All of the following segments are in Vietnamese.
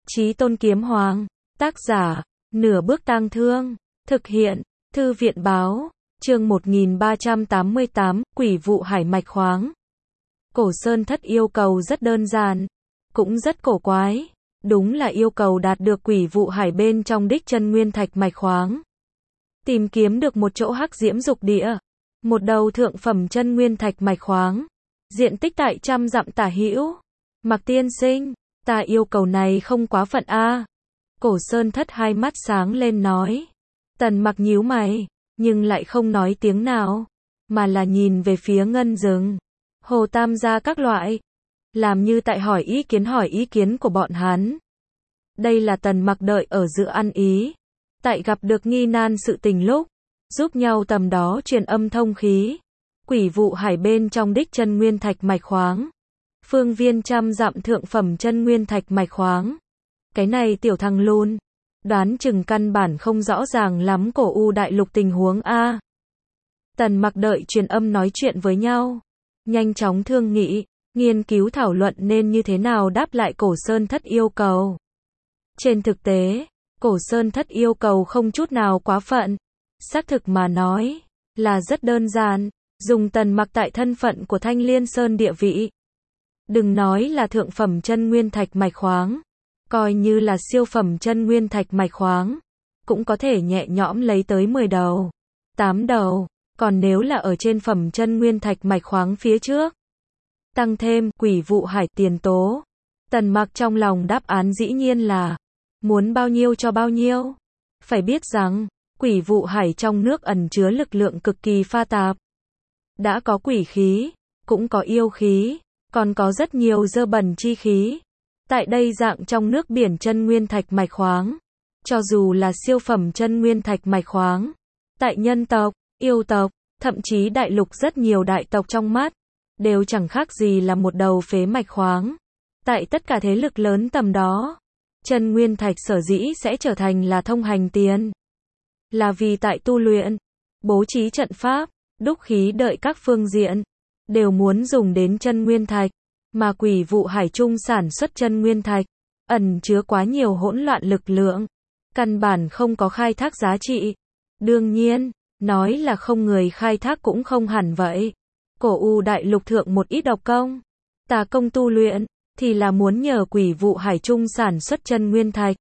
Chí Tôn Kiếm Hoàng. Tác giả, Nửa Bước Tang Thương. Thực hiện, Thư viện Báo. Chương 1388, Quỷ vụ hải mạch khoáng. Cổ Sơn Thất yêu cầu rất đơn giản, cũng rất cổ quái. Đúng là yêu cầu đạt được quỷ vụ hải bên trong đích chân nguyên thạch mạch khoáng. Tìm kiếm được một chỗ hắc diễm dục địa, một đầu thượng phẩm chân nguyên thạch mạch khoáng, diện tích tại 100 dặm tả hữu. Mạc tiên sinh, ta yêu cầu này không quá phận a. Cổ Sơn Thất hai mắt sáng lên nói. Tần Mặc nhíu mày, nhưng lại không nói tiếng nào, mà là nhìn về phía ngân rừng, Hồ Tam gia các loại, làm như tại hỏi ý kiến của bọn hắn. Đây là Tần Mặc đợi ở giữa ăn ý, tại gặp được nghi nan sự tình lúc, giúp nhau tầm đó truyền âm thông khí. Quỷ vụ hải bên trong đích chân nguyên thạch mạch khoáng, phương viên 100 dặm thượng phẩm chân nguyên thạch mạch khoáng. Cái này tiểu thằng lùn, đoán chừng căn bản không rõ ràng lắm cổ U đại lục tình huống a. Tần Mặc đợi truyền âm nói chuyện với nhau, nhanh chóng thương nghị, nghiên cứu thảo luận nên như thế nào đáp lại Cổ Sơn Thất yêu cầu. Trên thực tế, Cổ Sơn Thất yêu cầu không chút nào quá phận, xác thực mà nói, là rất đơn giản, dùng Tần Mặc tại thân phận của Thanh Liên Sơn địa vị. Đừng nói là thượng phẩm chân nguyên thạch mạch khoáng, coi như là siêu phẩm chân nguyên thạch mạch khoáng, cũng có thể nhẹ nhõm lấy tới 10 đầu, 8 đầu, còn nếu là ở trên phẩm chân nguyên thạch mạch khoáng phía trước, tăng thêm quỷ vụ hải tiền tố. Tần Mặc trong lòng đáp án dĩ nhiên là muốn bao nhiêu cho bao nhiêu. Phải biết rằng, quỷ vụ hải trong nước ẩn chứa lực lượng cực kỳ pha tạp. Đã có quỷ khí, cũng có yêu khí, còn có rất nhiều dơ bẩn chi khí. Tại đây dạng trong nước biển chân nguyên thạch mạch khoáng, cho dù là siêu phẩm chân nguyên thạch mạch khoáng, tại nhân tộc, yêu tộc, thậm chí đại lục rất nhiều đại tộc trong mắt, đều chẳng khác gì là một đầu phế mạch khoáng. Tại tất cả thế lực lớn tầm đó, chân nguyên thạch sở dĩ sẽ trở thành là thông hành tiền, là vì tại tu luyện, bố trí trận pháp, đúc khí đợi các phương diện, đều muốn dùng đến chân nguyên thạch, mà quỷ vụ hải trung sản xuất chân nguyên thạch, ẩn chứa quá nhiều hỗn loạn lực lượng, căn bản không có khai thác giá trị. Đương nhiên, nói là không người khai thác cũng không hẳn vậy. Cổ U đại lục thượng một ít độc công, tà công tu luyện, thì là muốn nhờ quỷ vụ hải trung sản xuất chân nguyên thạch.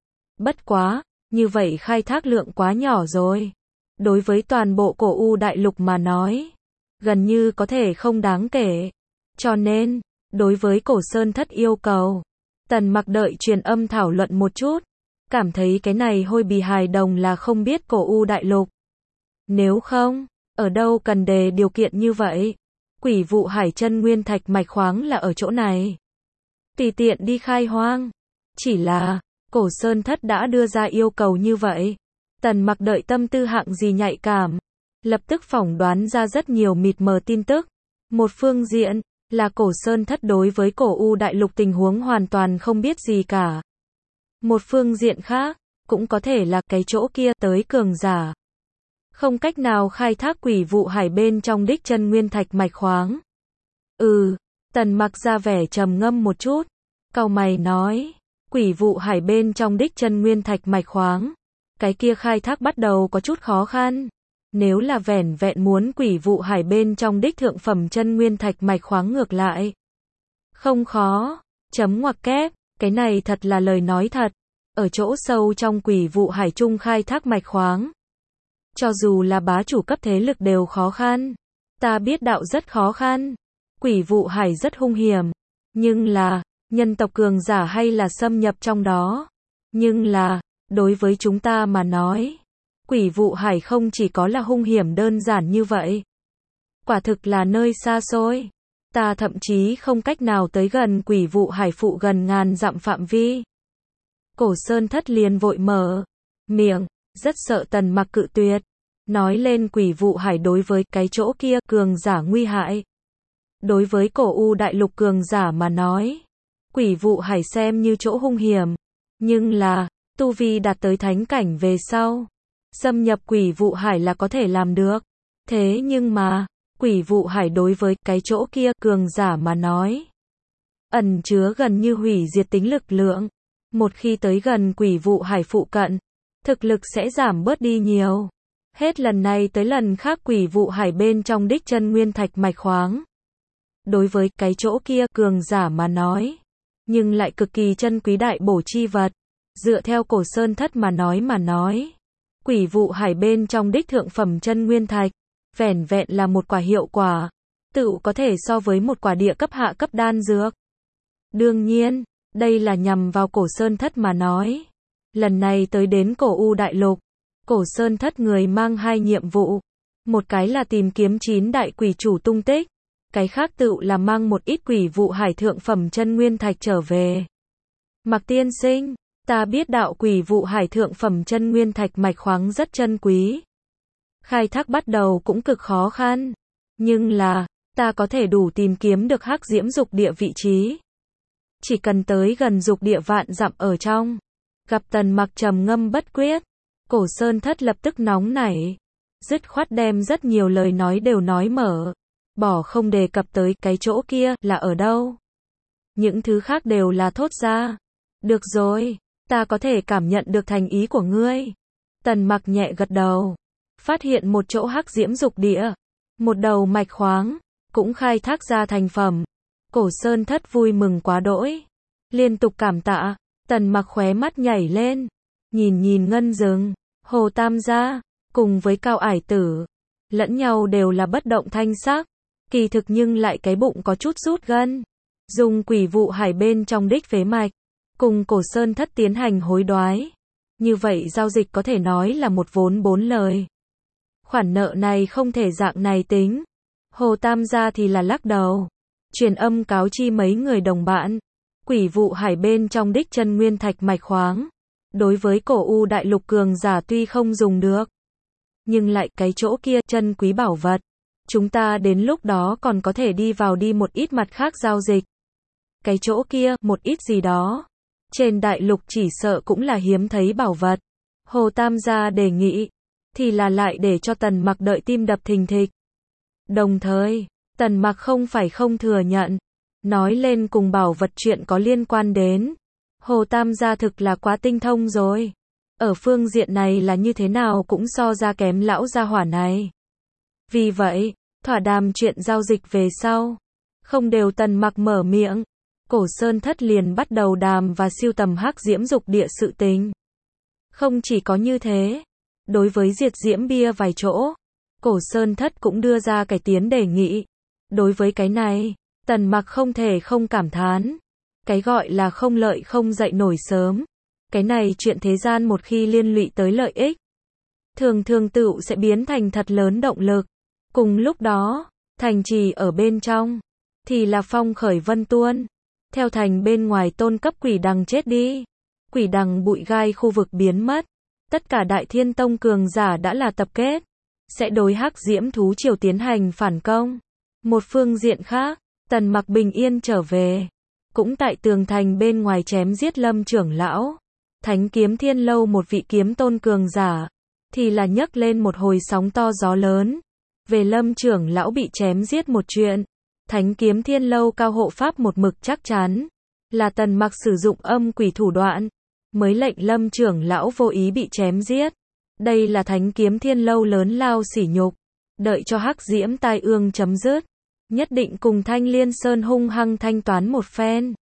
Bất quá, như vậy khai thác lượng quá nhỏ rồi. Đối với toàn bộ cổ U đại lục mà nói, gần như có thể không đáng kể. Cho nên, đối với Cổ Sơn Thất yêu cầu, Tần Mặc đợi truyền âm thảo luận một chút, cảm thấy cái này hôi bì hài đồng là không biết cổ U đại lục. Nếu không, ở đâu cần đề điều kiện như vậy? Quỷ vụ hải chân nguyên thạch mạch khoáng là ở chỗ này, tùy tiện đi khai hoang. Chỉ là, Cổ Sơn Thất đã đưa ra yêu cầu như vậy. Tần Mặc đợi tâm tư hạng gì nhạy cảm, lập tức phỏng đoán ra rất nhiều mịt mờ tin tức. Một phương diện, là Cổ Sơn Thất đối với cổ U đại lục tình huống hoàn toàn không biết gì cả. Một phương diện khác, cũng có thể là cái chỗ kia tới cường giả, không cách nào khai thác quỷ vụ hải bên trong đích chân nguyên thạch mạch khoáng. Tần Mặc ra vẻ trầm ngâm một chút, cau mày nói, quỷ vụ hải bên trong đích chân nguyên thạch mạch khoáng, cái kia khai thác bắt đầu có chút khó khăn. Nếu là vẻn vẹn muốn quỷ vụ hải bên trong đích thượng phẩm chân nguyên thạch mạch khoáng ngược lại, không khó. Chấm ngoặc kép, cái này thật là lời nói thật. Ở chỗ sâu trong quỷ vụ hải trung khai thác mạch khoáng, cho dù là bá chủ cấp thế lực đều khó khăn. Ta biết đạo rất khó khăn, quỷ vụ hải rất hung hiểm, nhưng là, nhân tộc cường giả hay là xâm nhập trong đó. Nhưng là, đối với chúng ta mà nói, quỷ vụ hải không chỉ có là hung hiểm đơn giản như vậy. Quả thực là nơi xa xôi. Ta thậm chí không cách nào tới gần quỷ vụ hải phụ gần ngàn dặm phạm vi. Cổ Sơn Thất liền vội mở miệng, rất sợ Tần Mặc cự tuyệt. Nói lên quỷ vụ hải đối với cái chỗ kia cường giả nguy hại. Đối với cổ U đại lục cường giả mà nói, quỷ vụ hải xem như chỗ hung hiểm. Nhưng là, tu vi đạt tới thánh cảnh về sau, xâm nhập quỷ vụ hải là có thể làm được. Thế nhưng mà, quỷ vụ hải đối với cái chỗ kia cường giả mà nói, ẩn chứa gần như hủy diệt tính lực lượng. Một khi tới gần quỷ vụ hải phụ cận, thực lực sẽ giảm bớt đi nhiều. Hết lần này tới lần khác quỷ vụ hải bên trong đích chân nguyên thạch mạch khoáng. Đối với cái chỗ kia cường giả mà nói, nhưng lại cực kỳ chân quý đại bổ chi vật. Dựa theo Cổ Sơn Thất mà nói, quỷ vụ hải bên trong đích thượng phẩm chân nguyên thạch, vẻn vẹn là một quả hiệu quả, tự có thể so với một quả địa cấp hạ cấp đan dược. Đương nhiên, đây là nhằm vào Cổ Sơn Thất mà nói. Lần này tới đến Cổ U Đại Lục, Cổ Sơn Thất người mang hai nhiệm vụ. Một cái là tìm kiếm 9 đại quỷ chủ tung tích, cái khác tự là mang một ít quỷ vụ hải thượng phẩm chân nguyên thạch trở về. Mạc tiên sinh, ta biết đạo quỷ vụ hải thượng phẩm chân nguyên thạch mạch khoáng rất chân quý. Khai thác bắt đầu cũng cực khó khăn, nhưng là, ta có thể đủ tìm kiếm được hắc diễm dục địa vị trí. Chỉ cần tới gần dục địa vạn dặm ở trong, gặp Tần Mặc trầm ngâm bất quyết, Cổ Sơn Thất lập tức nóng nảy, dứt khoát đem rất nhiều lời nói đều nói mở, bỏ không đề cập tới cái chỗ kia là ở đâu. Những thứ khác đều là thốt ra. Được rồi, ta có thể cảm nhận được thành ý của ngươi. Tần Mặc nhẹ gật đầu, phát hiện một chỗ hắc diễm dục địa, một đầu mạch khoáng, cũng khai thác ra thành phẩm. Cổ Sơn Thất vui mừng quá đỗi, liên tục cảm tạ. Tần Mặc khóe mắt nhảy lên, nhìn Ngân Dừng, Hồ Tam Gia, cùng với Cao Ải Tử, lẫn nhau đều là bất động thanh sắc, kỳ thực nhưng lại cái bụng có chút rút gân. Dùng quỷ vụ hải bên trong đích phế mạch, cùng Cổ Sơn Thất tiến hành hối đoái. Như vậy giao dịch có thể nói là một vốn 4 lời. Khoản nợ này không thể dạng này tính. Hồ Tam Gia thì là lắc đầu, truyền âm cáo chi mấy người đồng bạn. Quỷ vụ hải bên trong đích chân nguyên thạch mạch khoáng, đối với Cổ U Đại Lục cường giả tuy không dùng được, nhưng lại cái chỗ kia chân quý bảo vật, chúng ta đến lúc đó còn có thể đi vào đi một ít mặt khác giao dịch. Cái chỗ kia, một ít gì đó, trên đại lục chỉ sợ cũng là hiếm thấy bảo vật. Hồ Tam Gia đề nghị, thì là lại để cho Tần Mặc đợi tim đập thình thịch. Đồng thời, Tần Mặc không phải không thừa nhận, nói lên cùng bảo vật chuyện có liên quan đến. Hồ Tam Gia thực là quá tinh thông rồi. Ở phương diện này là như thế nào cũng so ra kém lão gia hỏa này. Vì vậy, thỏa đàm chuyện giao dịch về sau, không đều Tần Mặc mở miệng, Cổ Sơn Thất liền bắt đầu đàm và siêu tầm hắc diễm dục địa sự tình. Không chỉ có như thế, đối với diệt diễm bia vài chỗ, Cổ Sơn Thất cũng đưa ra cải tiến đề nghị. Đối với cái này, Tần Mặc không thể không cảm thán. Cái gọi là không lợi không dậy nổi sớm. Cái này chuyện thế gian một khi liên lụy tới lợi ích, thường tự sẽ biến thành thật lớn động lực. Cùng lúc đó, thành trì ở bên trong, thì là phong khởi vân tuôn. Theo thành bên ngoài tôn cấp quỷ đằng chết đi. Quỷ đằng bụi gai khu vực biến mất. Tất cả Đại Thiên Tông cường giả đã là tập kết, sẽ đối hắc diễm thú triều tiến hành phản công. Một phương diện khác, Tần Mặc bình yên trở về, cũng tại tường thành bên ngoài chém giết Lâm trưởng lão. Thánh Kiếm Thiên Lâu một vị kiếm tôn cường giả, thì là nhấc lên một hồi sóng to gió lớn. Về Lâm trưởng lão bị chém giết một chuyện, Thánh Kiếm Thiên Lâu cao hộ pháp một mực chắc chắn, là Tần Mặc sử dụng âm quỷ thủ đoạn, mới lệnh Lâm trưởng lão vô ý bị chém giết. Đây là Thánh Kiếm Thiên Lâu lớn lao sỉ nhục, đợi cho hắc diễm tai ương chấm dứt, nhất định cùng Thanh Liên Sơn hung hăng thanh toán một phen.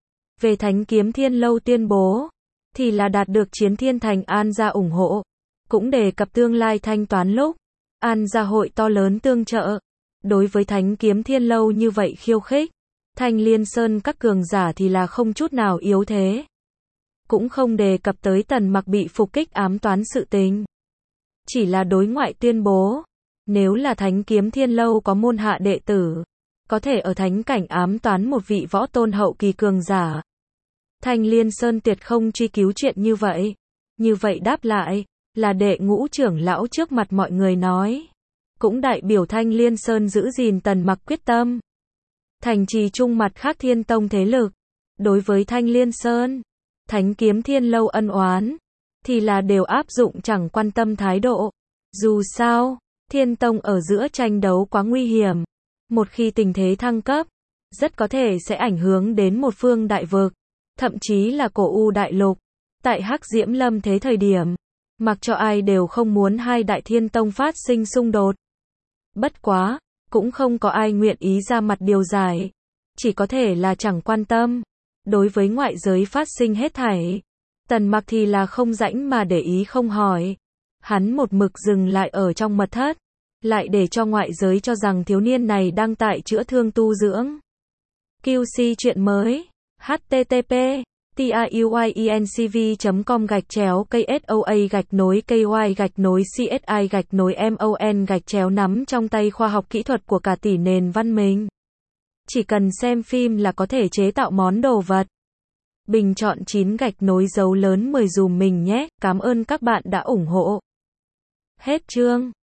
Về Thánh Kiếm Thiên Lâu tuyên bố, thì là đạt được Chiến Thiên Thành An gia ủng hộ, cũng đề cập tương lai thanh toán lúc, An gia hội to lớn tương trợ. Đối với Thánh Kiếm Thiên Lâu như vậy khiêu khích, Thanh Liên Sơn các cường giả thì là không chút nào yếu thế. Cũng không đề cập tới Tần Mặc bị phục kích ám toán sự tình. Chỉ là đối ngoại tuyên bố, nếu là Thánh Kiếm Thiên Lâu có môn hạ đệ tử, có thể ở thánh cảnh ám toán một vị võ tôn hậu kỳ cường giả. Thanh Liên Sơn tuyệt không truy cứu chuyện như vậy. Như vậy đáp lại, là đệ ngũ trưởng lão trước mặt mọi người nói. Cũng đại biểu Thanh Liên Sơn giữ gìn Tần Mặc quyết tâm. Thành trì trung mặt khác Thiên Tông thế lực. Đối với Thanh Liên Sơn, Thánh Kiếm Thiên Lâu ân oán, thì là đều áp dụng chẳng quan tâm thái độ. Dù sao, Thiên Tông ở giữa tranh đấu quá nguy hiểm. Một khi tình thế thăng cấp, rất có thể sẽ ảnh hưởng đến một phương đại vực. thậm chí là cổ U đại lục. Tại Hắc Diễm Lâm thế thời điểm, mặc cho ai đều không muốn hai đại thiên tông phát sinh xung đột. Bất quá, cũng không có ai nguyện ý ra mặt điều giải. Chỉ có thể là chẳng quan tâm. Đối với ngoại giới phát sinh hết thảy, Tần Mặc thì là không rãnh mà để ý không hỏi. Hắn một mực dừng lại ở trong mật thất, lại để cho ngoại giới cho rằng thiếu niên này đang tại chữa thương tu dưỡng. QC chuyện mới. http tiuyencv.com/KSOA-KY-CSI-MON nắm trong tay khoa học kỹ thuật của cả tỷ nền văn minh. Chỉ cần xem phim là có thể chế tạo món đồ vật. Bình chọn 9 dấu lớn 10 dùm mình nhé, cảm ơn các bạn đã ủng hộ. Hết chương.